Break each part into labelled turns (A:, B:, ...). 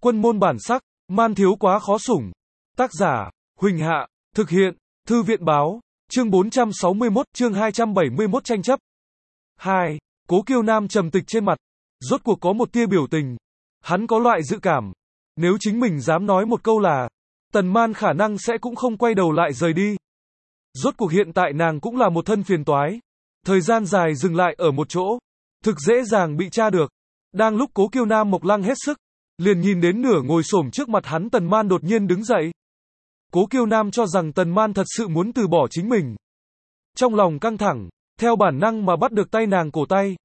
A: Quân môn bản sắc, man thiếu quá khó sủng. Tác giả, Huỳnh Hạ, thực hiện, Thư viện báo, chương 461, chương 271 tranh chấp. 2. Cố Kiêu Nam trầm tịch trên mặt, rốt cuộc có một tia biểu tình. Hắn có loại dự cảm, nếu chính mình dám nói một câu là, Tần Man khả năng sẽ cũng không quay đầu lại rời đi. Rốt cuộc hiện tại nàng cũng là một thân phiền toái. Thời gian dài dừng lại ở một chỗ, thực dễ dàng bị tra được. Đang lúc Cố Kiêu Nam Mộc Lăng hết sức, liền nhìn đến nửa ngồi xổm trước mặt hắn Tần Man đột nhiên đứng dậy. Cố Kiêu Nam cho rằng Tần Man thật sự muốn từ bỏ chính mình. Trong lòng căng thẳng, theo bản năng mà bắt được tay nàng cổ tay.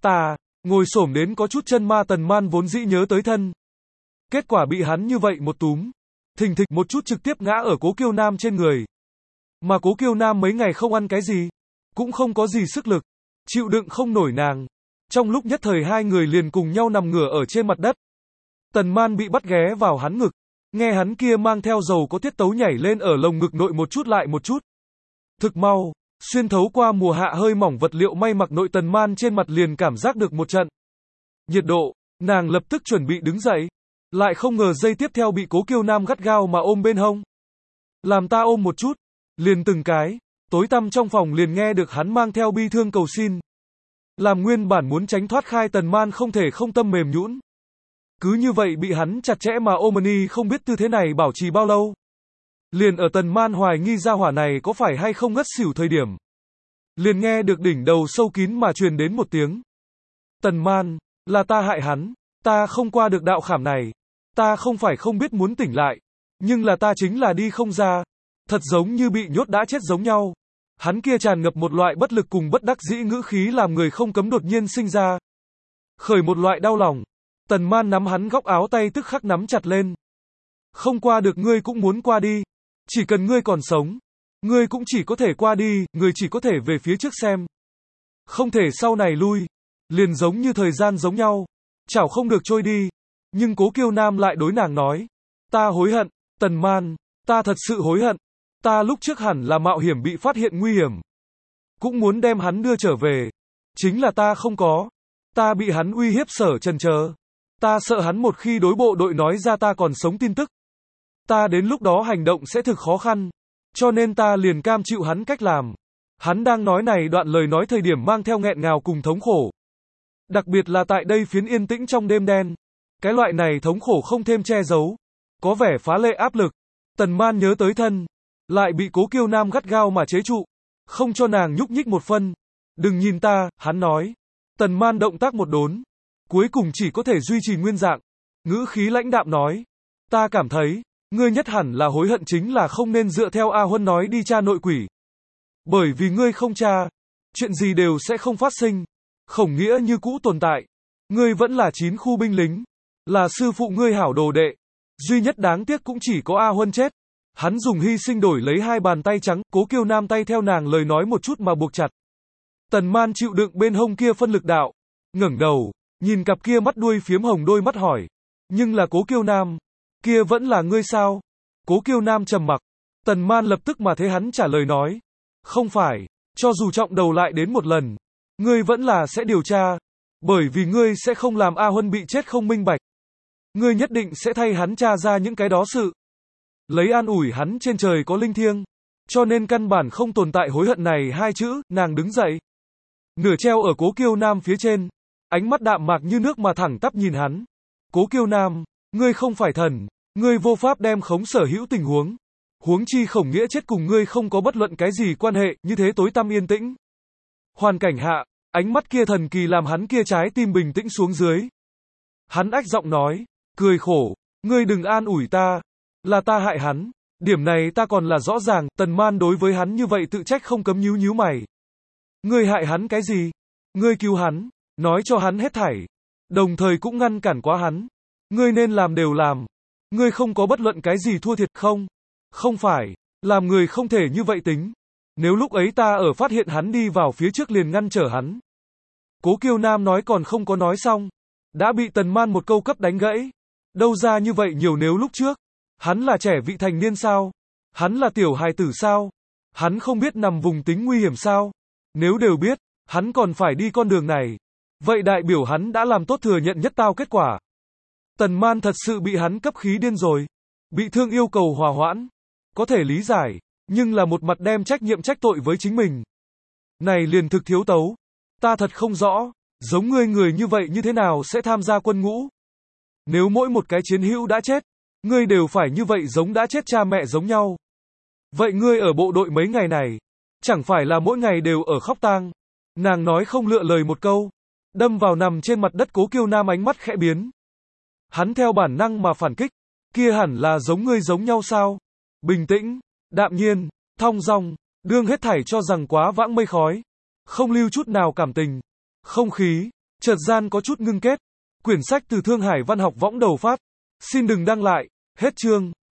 A: Ngồi xổm đến có chút chân ma Tần Man vốn dĩ nhớ tới thân. Kết quả bị hắn như vậy một túm, thình thịch một chút trực tiếp ngã ở Cố Kiêu Nam trên người. Mà Cố Kiêu Nam mấy ngày không ăn cái gì, cũng không có gì sức lực, chịu đựng không nổi nàng. Trong lúc nhất thời hai người liền cùng nhau nằm ngửa ở trên mặt đất. Tần Man bị bắt ghé vào hắn ngực, nghe hắn kia mang theo dầu có tiết tấu nhảy lên ở lồng ngực nội một chút lại một chút. Thực mau, xuyên thấu qua mùa hạ hơi mỏng vật liệu may mặc nội Tần Man trên mặt liền cảm giác được một trận nhiệt độ, nàng lập tức chuẩn bị đứng dậy, lại không ngờ giây tiếp theo bị Cố Kiêu Nam gắt gao mà ôm bên hông. Làm ta ôm một chút, liền từng cái, tối tăm trong phòng liền nghe được hắn mang theo bi thương cầu xin. Làm nguyên bản muốn tránh thoát khai Tần Man không thể không tâm mềm nhũn. Cứ như vậy bị hắn chặt chẽ mà ôm đi không biết tư thế này bảo trì bao lâu. Liền ở Tần Man hoài nghi ra hỏa này có phải hay không ngất xỉu thời điểm. Liền nghe được đỉnh đầu sâu kín mà truyền đến một tiếng. Tần Man, là ta hại hắn, ta không qua được đạo khảm này. Ta không phải không biết muốn tỉnh lại, nhưng là ta chính là đi không ra. Thật giống như bị nhốt đã chết giống nhau. Hắn kia tràn ngập một loại bất lực cùng bất đắc dĩ ngữ khí làm người không cấm đột nhiên sinh ra khởi một loại đau lòng. Tần Man nắm hắn góc áo tay tức khắc nắm chặt lên. Không qua được ngươi cũng muốn qua đi. Chỉ cần ngươi còn sống, ngươi cũng chỉ có thể qua đi, ngươi chỉ có thể về phía trước xem. Không thể sau này lui. Liền giống như thời gian giống nhau. Chảo không được trôi đi. Nhưng Cố Kiêu Nam lại đối nàng nói. Ta hối hận, Tần Man, ta thật sự hối hận. Ta lúc trước hẳn là mạo hiểm bị phát hiện nguy hiểm. Cũng muốn đem hắn đưa trở về. Chính là ta không có. Ta bị hắn uy hiếp sở chần chờ. Ta sợ hắn một khi đối bộ đội nói ra ta còn sống tin tức. Ta đến lúc đó hành động sẽ thực khó khăn. Cho nên ta liền cam chịu hắn cách làm. Hắn đang nói này đoạn lời nói thời điểm mang theo nghẹn ngào cùng thống khổ. Đặc biệt là tại đây phiến yên tĩnh trong đêm đen. Cái loại này thống khổ không thêm che giấu. Có vẻ phá lệ áp lực. Tần Man nhớ tới thân. Lại bị Cố Kiêu Nam gắt gao mà chế trụ. Không cho nàng nhúc nhích một phân. Đừng nhìn ta, hắn nói. Tần Man động tác một đốn. Cuối cùng chỉ có thể duy trì nguyên dạng. Ngữ khí lãnh đạm nói. Ta cảm thấy, ngươi nhất hẳn là hối hận chính là không nên dựa theo A Huân nói đi tra nội quỷ. Bởi vì ngươi không tra, chuyện gì đều sẽ không phát sinh. Khổng nghĩa như cũ tồn tại. Ngươi vẫn là 9 khu binh lính. Là sư phụ ngươi hảo đồ đệ. Duy nhất đáng tiếc cũng chỉ có A Huân chết. Hắn dùng hy sinh đổi lấy 2 bàn tay trắng, Cố Kiêu Nam tay theo nàng lời nói một chút mà buộc chặt. Tần Man chịu đựng bên hông kia phân lực đạo, ngẩng đầu, nhìn cặp kia mắt đuôi phiếm hồng đôi mắt hỏi, nhưng là Cố Kiêu Nam, kia vẫn là ngươi sao? Cố Kiêu Nam trầm mặc, Tần Man lập tức mà thấy hắn trả lời nói, không phải, cho dù trọng đầu lại đến một lần, ngươi vẫn là sẽ điều tra, bởi vì ngươi sẽ không làm A Huân bị chết không minh bạch. Ngươi nhất định sẽ thay hắn tra ra những cái đó sự. Lấy an ủi hắn trên trời có linh thiêng. Cho nên căn bản không tồn tại hối hận này 2 chữ, nàng đứng dậy. Nửa treo ở Cố Kiêu Nam phía trên. Ánh mắt đạm mạc như nước mà thẳng tắp nhìn hắn. Cố Kiêu Nam, ngươi không phải thần. Ngươi vô pháp đem khống sở hữu tình huống. Huống chi Khổng Nghĩa chết cùng ngươi không có bất luận cái gì quan hệ, như thế tối tăm yên tĩnh. Hoàn cảnh hạ, ánh mắt kia thần kỳ làm hắn kia trái tim bình tĩnh xuống dưới. Hắn ách giọng nói, cười khổ, ngươi đừng an ủi ta. Là ta hại hắn, điểm này ta còn là rõ ràng. Tần Man đối với hắn như vậy tự trách không cấm nhíu nhíu mày. Ngươi hại hắn cái gì? Ngươi cứu hắn, nói cho hắn hết thảy, đồng thời cũng ngăn cản quá hắn. Ngươi nên làm đều làm. Ngươi không có bất luận cái gì thua thiệt không? Không phải, làm người không thể như vậy tính. Nếu lúc ấy ta ở phát hiện hắn đi vào phía trước liền ngăn trở hắn. Cố Kiêu Nam nói còn không có nói xong, đã bị Tần Man một câu cấp đánh gãy. Đâu ra như vậy nhiều nếu lúc trước. Hắn là trẻ vị thành niên sao? Hắn là tiểu hài tử sao? Hắn không biết nằm vùng tính nguy hiểm sao? Nếu đều biết, hắn còn phải đi con đường này. Vậy đại biểu hắn đã làm tốt thừa nhận nhất tao kết quả. Tần Man thật sự bị hắn cấp khí điên rồi. Bị thương yêu cầu hòa hoãn. Có thể lý giải, nhưng là một mặt đem trách nhiệm trách tội với chính mình. Này liền thực thiếu tấu. Ta thật không rõ, giống ngươi người như vậy như thế nào sẽ tham gia quân ngũ. Nếu mỗi một cái chiến hữu đã chết, ngươi đều phải như vậy giống đã chết cha mẹ giống nhau. Vậy ngươi ở bộ đội mấy ngày này, chẳng phải là mỗi ngày đều ở khóc tang. Nàng nói không lựa lời một câu, đâm vào nằm trên mặt đất Cố Kiêu Nam ánh mắt khẽ biến. Hắn theo bản năng mà phản kích, kia hẳn là giống ngươi giống nhau sao? Bình tĩnh, đạm nhiên, thong dong, đương hết thảy cho rằng quá vãng mây khói, không lưu chút nào cảm tình. Không khí, chợt gian có chút ngưng kết. Quyển sách từ Thương Hải Văn học võng đầu phát. Xin đừng đăng lại, hết chương.